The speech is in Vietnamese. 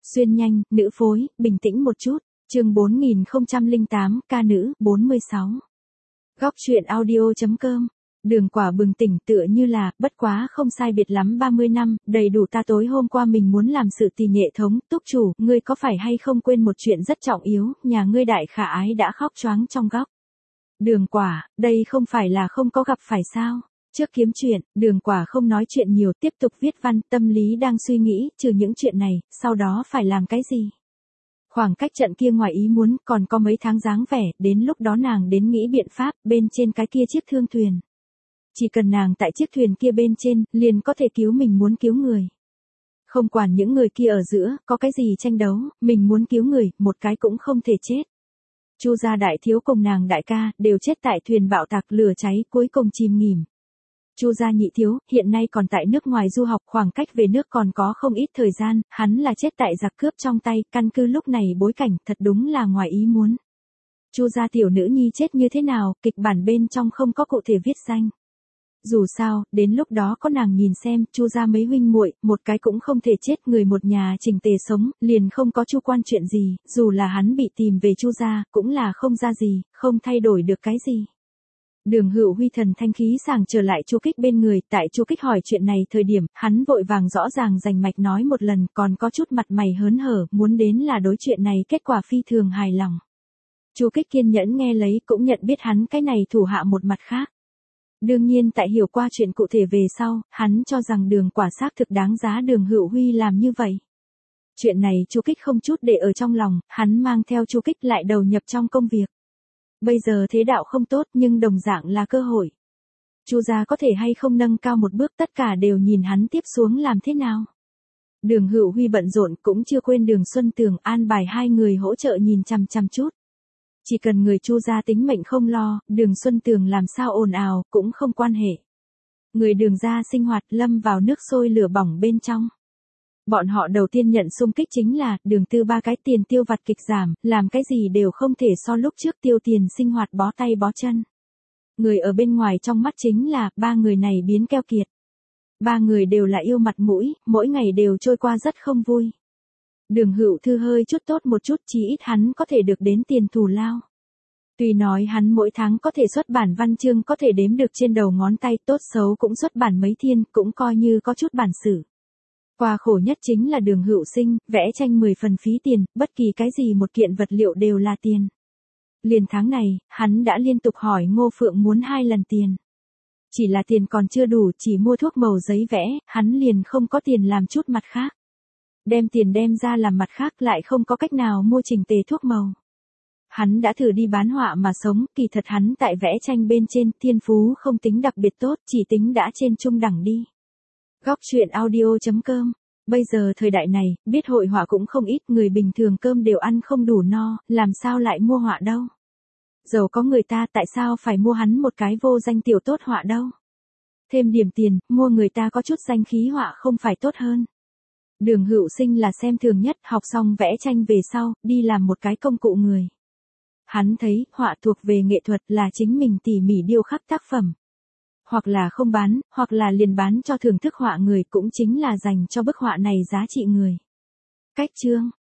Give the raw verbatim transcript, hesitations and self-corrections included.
Xuyên nhanh, nữ phối, bình tĩnh một chút. Chương bốn nghìn không trăm lẻ tám, ca nữ, bốn mươi sáu. Góc truyện audio.com. Đường Quả bừng tỉnh tựa như là, bất quá không sai biệt lắm ba mươi năm, đầy đủ ta tối hôm qua mình muốn làm sự tì nhệ thống, túc chủ, ngươi có phải hay không quên một chuyện rất trọng yếu, nhà ngươi đại khả ái đã khóc choáng trong góc. Đường Quả, đây không phải là không có gặp phải sao? Trước kiếm chuyện, Đường Quả không nói chuyện nhiều, tiếp tục viết văn, tâm lý đang suy nghĩ, trừ những chuyện này, sau đó phải làm cái gì? Khoảng cách trận kia ngoài ý muốn, còn có mấy tháng dáng vẻ, đến lúc đó nàng đến nghĩ biện pháp, bên trên cái kia chiếc thương thuyền. Chỉ cần nàng tại chiếc thuyền kia bên trên, liền có thể cứu mình muốn cứu người. Không quản những người kia ở giữa, có cái gì tranh đấu, mình muốn cứu người, một cái cũng không thể chết. Chu gia đại thiếu cùng nàng đại ca, đều chết tại thuyền bạo tạc lửa cháy, cuối cùng chìm nghỉm. Chu gia nhị thiếu, hiện nay còn tại nước ngoài du học, khoảng cách về nước còn có không ít thời gian, hắn là chết tại giặc cướp trong tay, căn cứ lúc này bối cảnh, thật đúng là ngoài ý muốn. Chu gia tiểu nữ nhi chết như thế nào, kịch bản bên trong không có cụ thể viết danh. Dù sao, đến lúc đó có nàng nhìn xem, Chu gia mấy huynh muội, một cái cũng không thể chết, người một nhà chỉnh tề sống, liền không có Chu quan chuyện gì, dù là hắn bị tìm về Chu gia, cũng là không ra gì, không thay đổi được cái gì. Đường Hữu Huy thần thanh khí sảng trở lại Chu Kích bên người, tại Chu Kích hỏi chuyện này thời điểm, hắn vội vàng rõ ràng rành mạch nói một lần, còn có chút mặt mày hớn hở, muốn đến là đối chuyện này kết quả phi thường hài lòng. Chu Kích kiên nhẫn nghe lấy, cũng nhận biết hắn cái này thủ hạ một mặt khác. Đương nhiên tại hiểu qua chuyện cụ thể về sau, hắn cho rằng Đường Quả xác thực đáng giá Đường Hữu Huy làm như vậy. Chuyện này Chu Kích không chút để ở trong lòng, hắn mang theo Chu Kích lại đầu nhập trong công việc. Bây giờ thế đạo không tốt nhưng đồng dạng là cơ hội. Chu gia có thể hay không nâng cao một bước tất cả đều nhìn hắn tiếp xuống làm thế nào. Đường Hữu Huy bận rộn cũng chưa quên Đường Xuân Tường an bài hai người hỗ trợ nhìn chằm chằm chút. Chỉ cần người Chu gia tính mệnh không lo, Đường Xuân Tường làm sao ồn ào cũng không quan hệ. Người Đường gia sinh hoạt lâm vào nước sôi lửa bỏng bên trong. Bọn họ đầu tiên nhận xung kích chính là, Đường Tư ba cái tiền tiêu vặt kịch giảm, làm cái gì đều không thể so lúc trước tiêu tiền sinh hoạt bó tay bó chân. Người ở bên ngoài trong mắt chính là, ba người này biến keo kiệt. Ba người đều là yêu mặt mũi, mỗi ngày đều trôi qua rất không vui. Đường Hữu Thư hơi chút tốt một chút, chí ít hắn có thể được đến tiền thù lao. Tuy nói hắn mỗi tháng có thể xuất bản văn chương có thể đếm được trên đầu ngón tay, tốt xấu cũng xuất bản mấy thiên, cũng coi như có chút bản sự. Qua khổ nhất chính là Đường Hữu Sinh, vẽ tranh mười phần phí tiền, bất kỳ cái gì một kiện vật liệu đều là tiền. Liền tháng này, hắn đã liên tục hỏi Ngô Phượng muốn hai lần tiền. Chỉ là tiền còn chưa đủ, chỉ mua thuốc màu giấy vẽ, hắn liền không có tiền làm chút mặt khác. Đem tiền đem ra làm mặt khác lại không có cách nào mua chỉnh tề thuốc màu. Hắn đã thử đi bán họa mà sống, kỳ thật hắn tại vẽ tranh bên trên, thiên phú không tính đặc biệt tốt, chỉ tính đã trên trung đẳng đi. Góc truyện audio.com. Bây giờ thời đại này, biết hội họa cũng không ít, người bình thường cơm đều ăn không đủ no, làm sao lại mua họa đâu. Giàu có người ta tại sao phải mua hắn một cái vô danh tiểu tốt họa đâu. Thêm điểm tiền, mua người ta có chút danh khí họa không phải tốt hơn. Đường Hữu Sinh là xem thường nhất, học xong vẽ tranh về sau, đi làm một cái công cụ người. Hắn thấy, họa thuộc về nghệ thuật là chính mình tỉ mỉ điêu khắc tác phẩm. Hoặc là không bán, hoặc là liền bán cho thưởng thức họa người cũng chính là dành cho bức họa này giá trị người. Cách chương